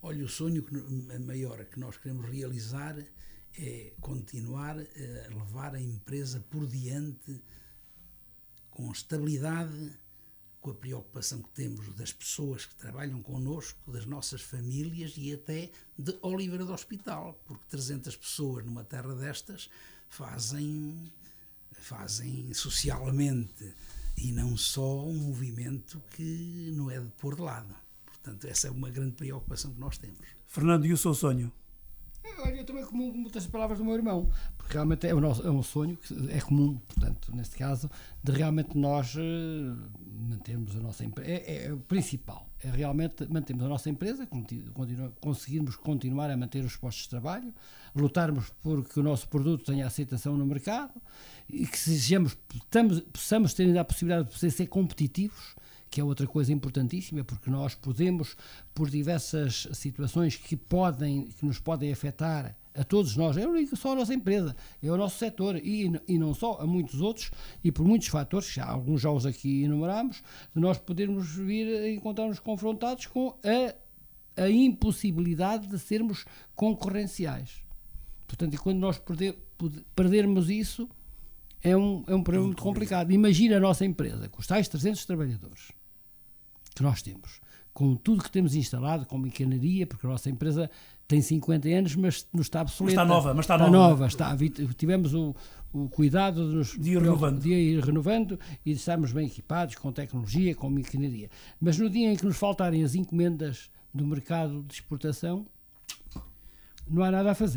Olha, o sonho maior que nós queremos realizar é continuar a levar a empresa por diante com estabilidade, com a preocupação que temos das pessoas que trabalham connosco, das nossas famílias e até de Oliveira do Hospital, porque 300 pessoas numa terra destas fazem socialmente e não só um movimento que não é de pôr de lado. Portanto, essa é uma grande preocupação que nós temos. Fernando, e o seu sonho? Olha, eu também comungo muitas palavras do meu irmão, porque realmente é um sonho que é comum, portanto, neste caso, de realmente nós mantermos a nossa empresa. É o principal, é realmente mantermos a nossa empresa, conseguirmos continuar a manter os postos de trabalho, lutarmos por que o nosso produto tenha aceitação no mercado e que possamos ter ainda a possibilidade de ser competitivos, que é outra coisa importantíssima, porque nós podemos, por diversas situações que nos podem afetar a todos nós, eu não digo só a nossa empresa, é o nosso setor e não só, a muitos outros, e por muitos fatores, alguns já os aqui enumeramos, de nós podermos vir a encontrar-nos confrontados com a impossibilidade de sermos concorrenciais. Portanto, e quando nós perdermos isso, é um problema muito complicado. Imagina a nossa empresa, com os tais 300 trabalhadores que nós temos, com tudo que temos instalado, com maquinaria, porque a nossa empresa tem 50 anos, mas não está obsoleta. Está nova. Tivemos o cuidado de ir renovando e de estarmos bem equipados com tecnologia, com maquinaria. Mas no dia em que nos faltarem as encomendas do mercado de exportação, não há nada a fazer.